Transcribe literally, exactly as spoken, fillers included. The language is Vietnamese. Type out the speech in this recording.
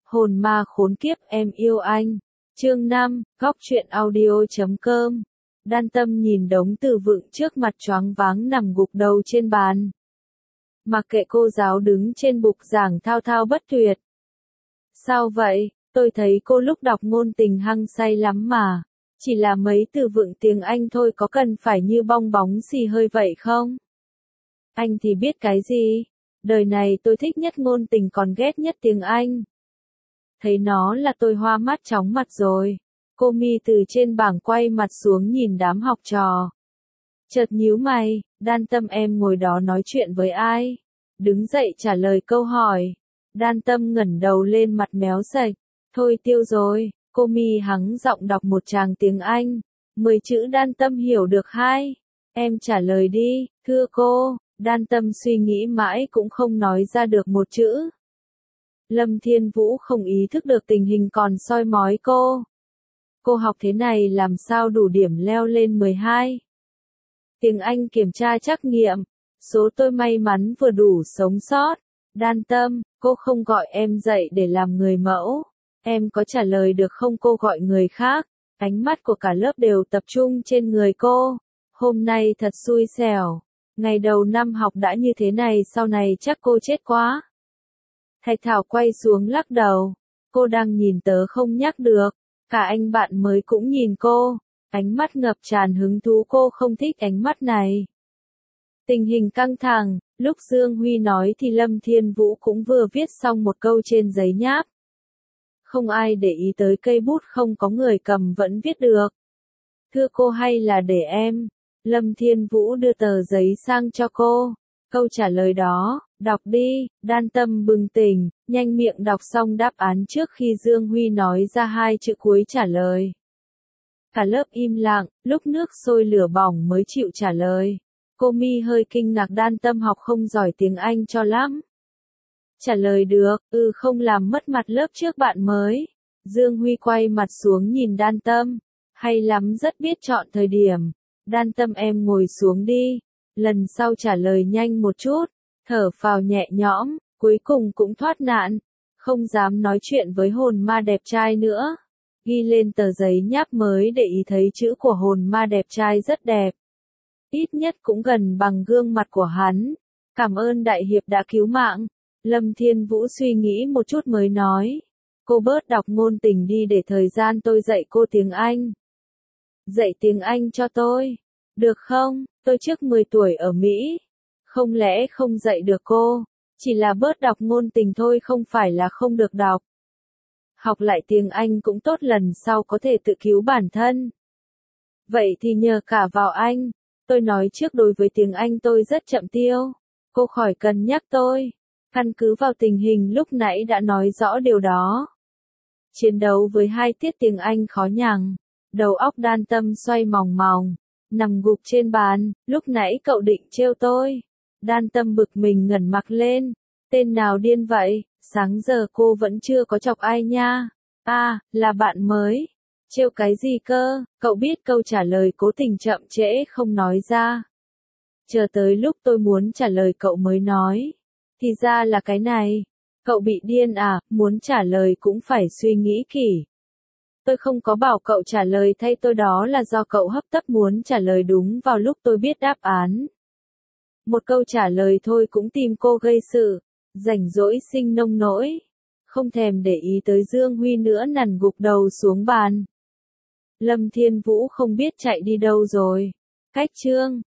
Hồn ma khốn kiếp em yêu anh. Chương năm, góc truyện audio chấm com. Đan Tâm nhìn đống từ vựng trước mặt choáng váng nằm gục đầu trên bàn. Mặc kệ cô giáo đứng trên bục giảng thao thao bất tuyệt. Sao vậy, tôi thấy cô lúc đọc ngôn tình hăng say lắm mà. Chỉ là mấy từ vựng tiếng Anh thôi, có cần phải như bong bóng xì hơi vậy không? Anh thì biết cái gì? Đời này tôi thích nhất ngôn tình còn ghét nhất tiếng Anh. Thấy nó là tôi hoa mắt chóng mặt rồi. Cô Mi từ trên bảng quay mặt xuống nhìn đám học trò. Chợt nhíu mày, Đan Tâm em ngồi đó nói chuyện với ai? Đứng dậy trả lời câu hỏi. Đan Tâm ngẩng đầu lên mặt méo sạch. Thôi tiêu rồi, cô Mi hắng giọng đọc một tràng tiếng Anh. Mười chữ Đan Tâm hiểu được hai. Em trả lời đi, thưa cô. Đan Tâm suy nghĩ mãi cũng không nói ra được một chữ. Lâm Thiên Vũ không ý thức được tình hình còn soi mói cô. Cô học thế này làm sao đủ điểm leo lên mười hai. Tiếng Anh kiểm tra trắc nghiệm. Số tôi may mắn vừa đủ sống sót. Đan Tâm, cô không gọi em dậy để làm người mẫu. Em có trả lời được không, cô gọi người khác. Ánh mắt của cả lớp đều tập trung trên người cô. Hôm nay thật xui xẻo. Ngày đầu năm học đã như thế này, sau này chắc cô chết quá. Thạch Thảo quay xuống lắc đầu. Cô đang nhìn tớ không nhắc được. Cả anh bạn mới cũng nhìn cô. Ánh mắt ngập tràn hứng thú, cô không thích ánh mắt này. Tình hình căng thẳng, lúc Dương Huy nói thì Lâm Thiên Vũ cũng vừa viết xong một câu trên giấy nháp. Không ai để ý tới cây bút không có người cầm vẫn viết được. Thưa cô hay là để em? Lâm Thiên Vũ đưa tờ giấy sang cho cô. Câu trả lời đó, đọc đi. Đan Tâm bừng tỉnh, nhanh miệng đọc xong đáp án trước khi Dương Huy nói ra hai chữ cuối trả lời. Cả lớp im lặng, lúc nước sôi lửa bỏng mới chịu trả lời. Cô Mi hơi kinh ngạc, Đan Tâm học không giỏi tiếng Anh cho lắm. Trả lời được, ừ không làm mất mặt lớp trước bạn mới. Dương Huy quay mặt xuống nhìn Đan Tâm. Hay lắm, rất biết chọn thời điểm. Đan Tâm em ngồi xuống đi. Lần sau trả lời nhanh một chút. Thở phào nhẹ nhõm, cuối cùng cũng thoát nạn. Không dám nói chuyện với hồn ma đẹp trai nữa. Ghi lên tờ giấy nháp mới để ý thấy chữ của hồn ma đẹp trai rất đẹp. Ít nhất cũng gần bằng gương mặt của hắn. Cảm ơn đại hiệp đã cứu mạng. Lâm Thiên Vũ suy nghĩ một chút mới nói. Cô bớt đọc ngôn tình đi để thời gian tôi dạy cô tiếng Anh. Dạy tiếng Anh cho tôi. Được không? Tôi trước mười tuổi ở Mỹ. Không lẽ không dạy được cô? Chỉ là bớt đọc ngôn tình thôi, không phải là không được đọc. Học lại tiếng Anh cũng tốt, lần sau có thể tự cứu bản thân. Vậy thì nhờ cả vào anh. Tôi nói trước, đối với tiếng Anh tôi rất chậm tiêu. Cô khỏi cần nhắc tôi. Căn cứ vào tình hình lúc nãy đã nói rõ điều đó. Chiến đấu với hai tiết tiếng Anh khó nhằn. Đầu óc Đan Tâm xoay mòng mòng. Nằm gục trên bàn, lúc nãy cậu định trêu tôi. Đan Tâm bực mình ngẩng mặt lên. Tên nào điên vậy, sáng giờ cô vẫn chưa có chọc ai nha. À, là bạn mới. Trêu cái gì cơ, cậu biết câu trả lời cố tình chậm trễ không nói ra. Chờ tới lúc tôi muốn trả lời cậu mới nói. Thì ra là cái này. Cậu bị điên à, muốn trả lời cũng phải suy nghĩ kỹ. Tôi không có bảo cậu trả lời thay tôi, đó là do cậu hấp tấp muốn trả lời đúng vào lúc tôi biết đáp án. Một câu trả lời thôi cũng tìm cô gây sự. Rảnh rỗi sinh nông nỗi. Không thèm để ý tới Dương Huy nữa, nằm gục đầu xuống bàn. Lâm Thiên Vũ không biết chạy đi đâu rồi. Cách chương.